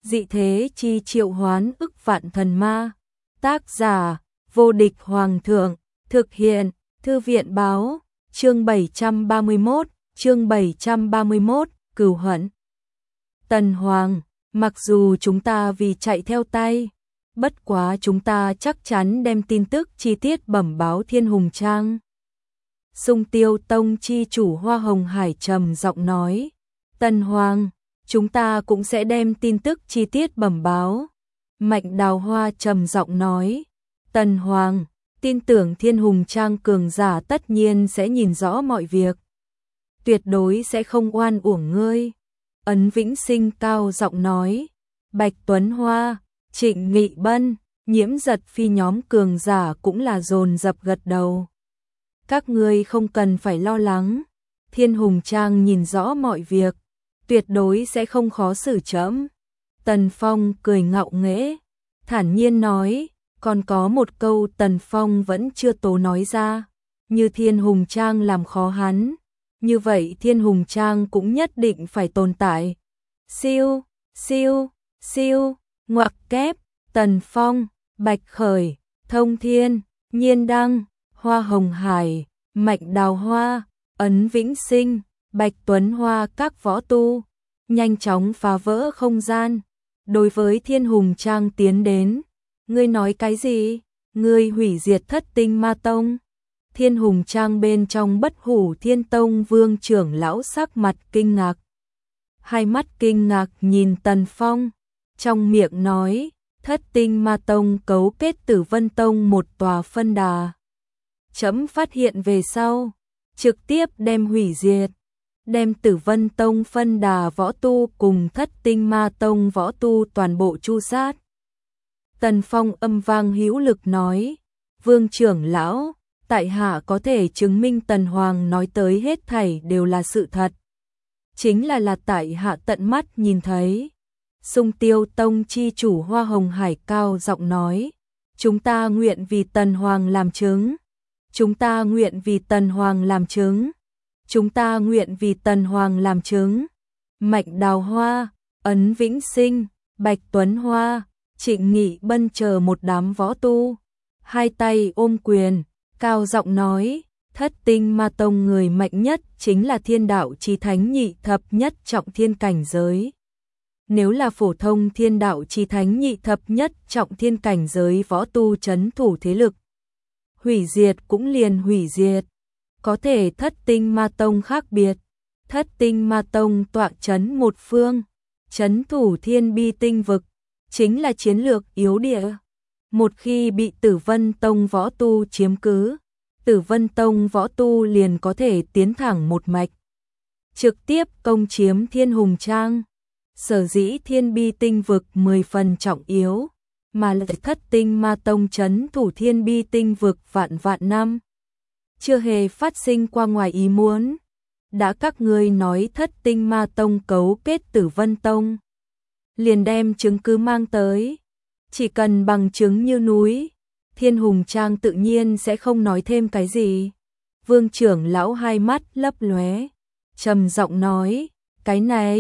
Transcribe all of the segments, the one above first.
dị thế chi triệu hoán ức vạn thần ma. Tác giả, vô địch hoàng thượng, thực hiện, thư viện báo, chương 731, cửu hận. Tần Hoàng, mặc dù chúng ta vì chạy theo tay, bất quá chúng ta chắc chắn đem tin tức chi tiết bẩm báo Thiên Hùng Trang. Sung Tiêu Tông chi chủ Hoa Hồng Hải trầm giọng nói, Tần Hoàng, chúng ta cũng sẽ đem tin tức chi tiết bẩm báo. Mạnh Đào Hoa trầm giọng nói, Tần Hoàng, tin tưởng Thiên Hùng Trang cường giả tất nhiên sẽ nhìn rõ mọi việc. Tuyệt đối sẽ không oan uổng ngươi. Ấn Vĩnh Sinh cao giọng nói, Bạch Tuấn Hoa, Trịnh Nghị Bân, Nhiễm Giật Phi nhóm cường giả cũng là dồn dập gật đầu. Các ngươi không cần phải lo lắng, Thiên Hùng Trang nhìn rõ mọi việc, tuyệt đối sẽ không khó xử trẫm. Tần Phong cười ngạo nghễ, thản nhiên nói, còn có một câu Tần Phong vẫn chưa tố nói ra, như Thiên Hùng Trang làm khó hắn, như vậy Thiên Hùng Trang cũng nhất định phải tồn tại. Siêu, siêu, siêu, ngoặc kép, Tần Phong, Bạch Khởi, Thông Thiên, Nhiên Đăng, Hoa Hồng Hải, Mạnh Đào Hoa, Ấn Vĩnh Sinh, Bạch Tuấn Hoa các võ tu, nhanh chóng phá vỡ không gian. Đối với Thiên Hùng Trang tiến đến, ngươi nói cái gì? Ngươi hủy diệt Thất Tinh Ma Tông. Thiên Hùng Trang bên trong Bất Hủ Thiên Tông Vương trưởng lão sắc mặt kinh ngạc. Hai mắt kinh ngạc nhìn Tần Phong, trong miệng nói, Thất Tinh Ma Tông cấu kết Tử Vân Tông một tòa phân đà. Chấm phát hiện về sau, trực tiếp đem hủy diệt, đem Tử Vân Tông phân đà võ tu cùng Thất Tinh Ma Tông võ tu toàn bộ tru sát. Tần Phong âm vang hữu lực nói, Vương trưởng lão, tại hạ có thể chứng minh Tần Hoàng nói tới hết thảy đều là sự thật. Chính là tại hạ tận mắt nhìn thấy. Sung Tiêu Tông chi chủ Hoa Hồng Hải cao giọng nói, chúng ta nguyện vì Tần Hoàng làm chứng. Chúng ta nguyện vì Tần Hoàng làm chứng. Chúng ta nguyện vì Tần Hoàng làm chứng. Mạnh Đào Hoa, Ấn Vĩnh Sinh, Bạch Tuấn Hoa, Trịnh Nghị Bân chờ một đám võ tu, hai tay ôm quyền, cao giọng nói, Thất Tinh Ma Tông người mạnh nhất chính là Thiên Đạo Chí Thánh nhị thập nhất trọng thiên cảnh giới. Nếu là phổ thông Thiên Đạo Chí Thánh nhị thập nhất trọng thiên cảnh giới võ tu trấn thủ thế lực, hủy diệt cũng liền hủy diệt. Có thể Thất Tinh Ma Tông khác biệt, Thất Tinh Ma Tông tọa trấn một phương, trấn thủ Thiên Bi tinh vực, chính là chiến lược yếu địa. Một khi bị Tử Vân Tông võ tu chiếm cứ, Tử Vân Tông võ tu liền có thể tiến thẳng một mạch, trực tiếp công chiếm Thiên Hùng Trang. Sở dĩ Thiên Bi tinh vực 10 phần trọng yếu, mà là Thất Tinh Ma Tông trấn thủ Thiên Bi tinh vực vạn vạn năm, chưa hề phát sinh qua ngoài ý muốn. Đã các ngươi nói Thất Tinh Ma Tông cấu kết Tử Vân Tông, liền đem chứng cứ mang tới. Chỉ cần bằng chứng như núi, Thiên Hùng Trang tự nhiên sẽ không nói thêm cái gì. Vương trưởng lão hai mắt lấp lóe, trầm giọng nói, cái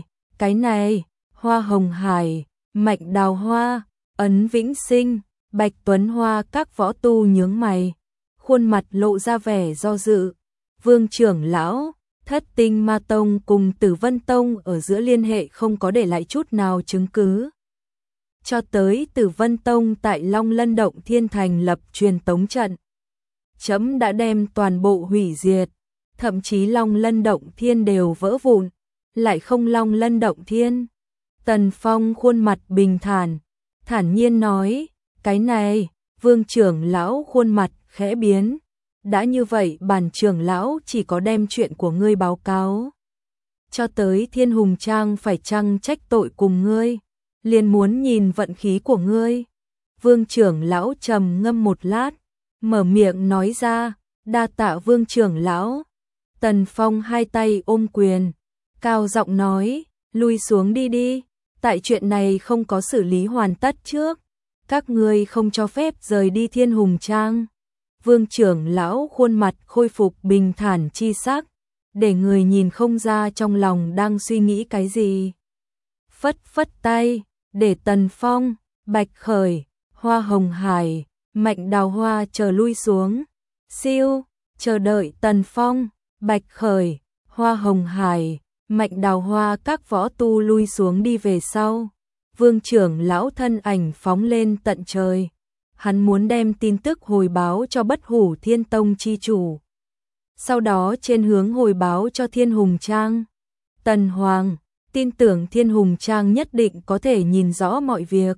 này, Hoa Hồng Hải, Mạnh Đào Hoa, Ấn Vĩnh Sinh, Bạch Tuấn Hoa các võ tu nhướng mày, khuôn mặt lộ ra vẻ do dự. Vương trưởng lão, Thất Tinh Ma Tông cùng Tử Vân Tông ở giữa liên hệ không có để lại chút nào chứng cứ. Cho tới Tử Vân Tông tại Long Lân Động Thiên thành lập truyền tống trận, chấm đã đem toàn bộ hủy diệt, thậm chí Long Lân Động Thiên đều vỡ vụn, lại không Long Lân Động Thiên. Tần Phong khuôn mặt bình thản, thản nhiên nói, cái này, Vương trưởng lão khuôn mặt khẽ biến. Đã như vậy bản trưởng lão chỉ có đem chuyện của ngươi báo cáo cho tới Thiên Hùng Trang phải chăng trách tội cùng ngươi, liền muốn nhìn vận khí của ngươi. Vương trưởng lão trầm ngâm một lát, mở miệng nói ra, đa tạ Vương trưởng lão. Tần Phong hai tay ôm quyền, cao giọng nói, lui xuống đi, tại chuyện này không có xử lý hoàn tất trước, các ngươi không cho phép rời đi Thiên Hùng Trang. Vương trưởng lão khuôn mặt khôi phục bình thản chi sắc, để người nhìn không ra trong lòng đang suy nghĩ cái gì. Phất phất tay, để Tần Phong, Bạch Khởi, Hoa Hồng Hải, Mạnh Đào Hoa chờ lui xuống. Siêu, chờ đợi Tần Phong, Bạch Khởi, Hoa Hồng Hải, Mạnh Đào Hoa các võ tu lui xuống đi về sau. Vương trưởng lão thân ảnh phóng lên tận trời. Hắn muốn đem tin tức hồi báo cho Bất Hủ Thiên Tông chi chủ. Sau đó trên hướng hồi báo cho Thiên Hùng Trang. Tần Hoàng, tin tưởng Thiên Hùng Trang nhất định có thể nhìn rõ mọi việc.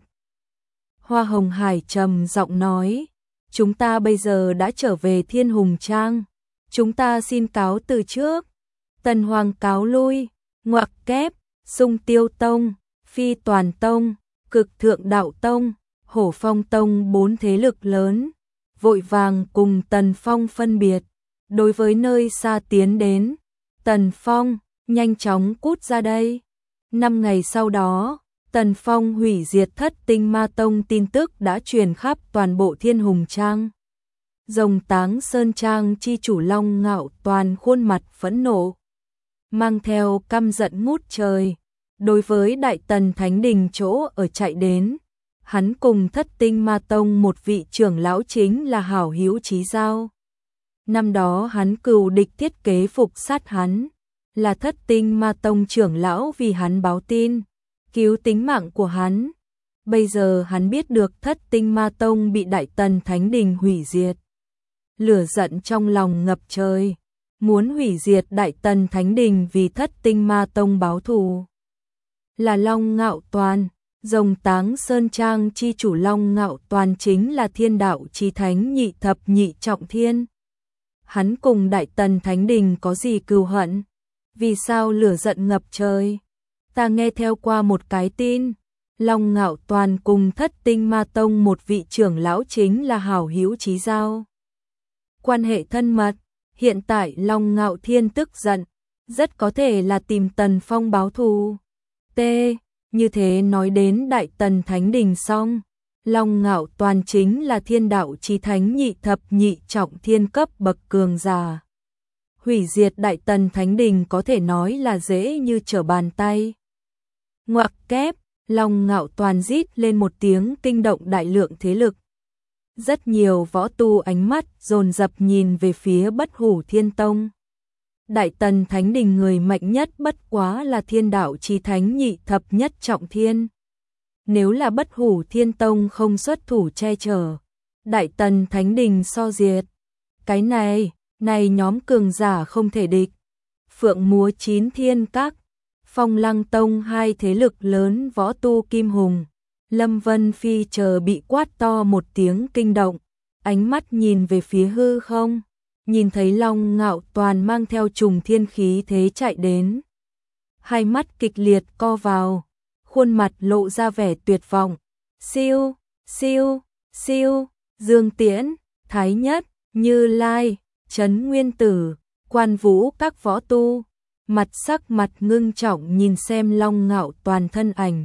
Hoa Hồng Hải trầm giọng nói, chúng ta bây giờ đã trở về Thiên Hùng Trang. Chúng ta xin cáo từ trước. Tần Hoàng cáo lui, ngoặc kép, Sung Tiêu Tông, Phi Toàn Tông, Cực Thượng Đạo Tông, Hổ Phong Tông 4 thế lực lớn, vội vàng cùng Tần Phong phân biệt. Đối với nơi xa tiến đến, Tần Phong, nhanh chóng cút ra đây. 5 ngày sau đó, Tần Phong hủy diệt Thất Tinh Ma Tông tin tức đã truyền khắp toàn bộ Thiên Hùng Trang. Rồng Táng Sơn Trang chi chủ Long Ngạo Toàn khuôn mặt phẫn nộ, mang theo căm giận ngút trời. Đối với Đại Tần Thánh Đình chỗ ở chạy đến, hắn cùng Thất Tinh Ma Tông một vị trưởng lão chính là hảo hữu chí giao. Năm đó hắn cừu địch thiết kế phục sát hắn, là Thất Tinh Ma Tông trưởng lão vì hắn báo tin, cứu tính mạng của hắn. Bây giờ hắn biết được Thất Tinh Ma Tông bị Đại Tần Thánh Đình hủy diệt. Lửa giận trong lòng ngập trời, muốn hủy diệt Đại Tần Thánh Đình vì Thất Tinh Ma Tông báo thù. Là Long Ngạo Toàn, Rồng Táng Sơn Trang chi chủ Long Ngạo Toàn chính là Thiên Đạo Chí Thánh nhị thập nhị trọng thiên. Hắn cùng Đại Tần Thánh Đình có gì cừu hận? Vì sao lửa giận ngập trời? Ta nghe theo qua một cái tin, Long Ngạo Toàn cùng Thất Tinh Ma Tông một vị trưởng lão chính là hảo hữu chí giao. Quan hệ thân mật, hiện tại Long Ngạo Thiên tức giận, rất có thể là tìm Tần Phong báo thù. Như thế nói đến Đại Tần Thánh Đình xong, Long Ngạo Toàn chính là Thiên Đạo Chí Thánh nhị thập nhị trọng thiên cấp bậc cường giả. Hủy diệt Đại Tần Thánh Đình có thể nói là dễ như trở bàn tay. Ngoặc kép, Long Ngạo Toàn rít lên một tiếng kinh động đại lượng thế lực. Rất nhiều võ tu ánh mắt dồn dập nhìn về phía Bất Hủ Thiên Tông. Đại Tần Thánh Đình người mạnh nhất bất quá là Thiên Đạo Chí Thánh nhị thập nhất trọng thiên. Nếu là Bất Hủ Thiên Tông không xuất thủ che chở, Đại Tần Thánh Đình so diệt. Cái này nhóm cường giả không thể địch. Phượng Múa Chín Thiên Các, Phong Lăng Tông hai thế lực lớn võ tu Kim Hùng, Lâm Vân Phi chờ bị quát to một tiếng kinh động, ánh mắt nhìn về phía hư không, nhìn thấy Long Ngạo Toàn mang theo trùng thiên khí thế chạy đến. Hai mắt kịch liệt co vào, khuôn mặt lộ ra vẻ tuyệt vọng. Siêu, siêu, siêu, Dương Tiễn, Thái Nhất, Như Lai, Trấn Nguyên Tử, Quan Vũ các võ tu, sắc mặt ngưng trọng nhìn xem Long Ngạo Toàn thân ảnh.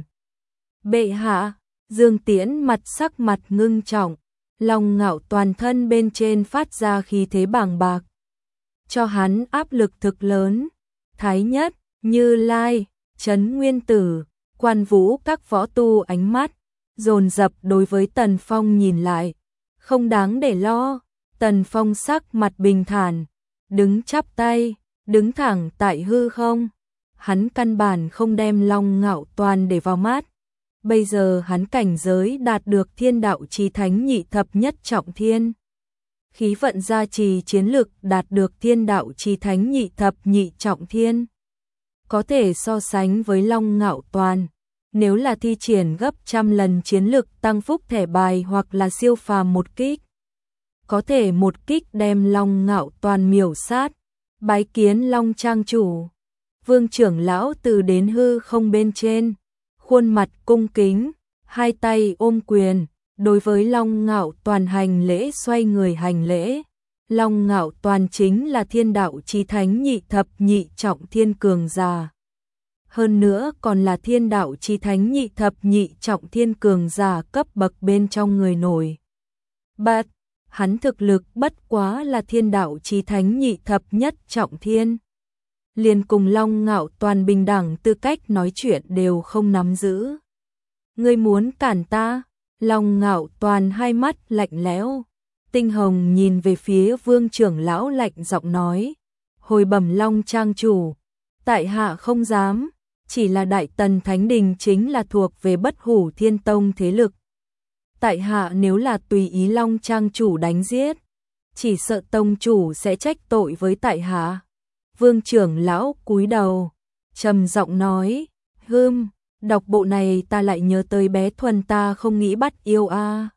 Bệ hạ, Dương Tiễn sắc mặt ngưng trọng, Long Ngạo Toàn thân bên trên phát ra khí thế bàng bạc, cho hắn áp lực thực lớn. Thái Nhất, Như Lai, Trấn Nguyên Tử, Quan Vũ các võ tu ánh mắt dồn dập đối với Tần Phong nhìn lại, không đáng để lo. Tần Phong sắc mặt bình thản, đứng chắp tay, đứng thẳng tại hư không. Hắn căn bản không đem Long Ngạo Toàn để vào mắt. Bây giờ hắn cảnh giới đạt được Thiên Đạo Chí Thánh nhị thập nhất trọng thiên. Khí vận gia trì chiến lực đạt được Thiên Đạo Chí Thánh nhị thập nhị trọng thiên. Có thể so sánh với Long Ngạo Toàn. Nếu là thi triển gấp trăm lần chiến lực tăng phúc thẻ bài hoặc là siêu phàm một kích, có thể một kích đem Long Ngạo Toàn miểu sát. Bái kiến Long Trang chủ. Vương trưởng lão từ đến hư không bên trên, khuôn mặt cung kính, hai tay ôm quyền, đối với Long Ngạo Toàn hành lễ, xoay người hành lễ. Long Ngạo Toàn chính là Thiên Đạo Chí Thánh nhị thập nhị trọng thiên cường giả. Hơn nữa còn là Thiên Đạo Chí Thánh nhị thập nhị trọng thiên cường giả cấp bậc bên trong người nổi bật. Hắn thực lực bất quá là Thiên Đạo Chí Thánh nhị thập nhất trọng thiên, liền cùng Long Ngạo Toàn bình đẳng tư cách nói chuyện đều không nắm giữ. Ngươi muốn cản ta? Long Ngạo Toàn hai mắt lạnh lẽo. Tinh Hồng nhìn về phía Vương trưởng lão lạnh giọng nói, hồi bẩm Long trang chủ, tại hạ không dám, chỉ là Đại Tần Thánh Đình chính là thuộc về Bất Hủ Thiên Tông thế lực. Tại hạ nếu là tùy ý Long trang chủ đánh giết, chỉ sợ tông chủ sẽ trách tội với tại hạ. Vương trưởng lão cúi đầu, trầm giọng nói, đọc bộ này ta lại nhớ tới bé Thuần ta không nghĩ bắt yêu a.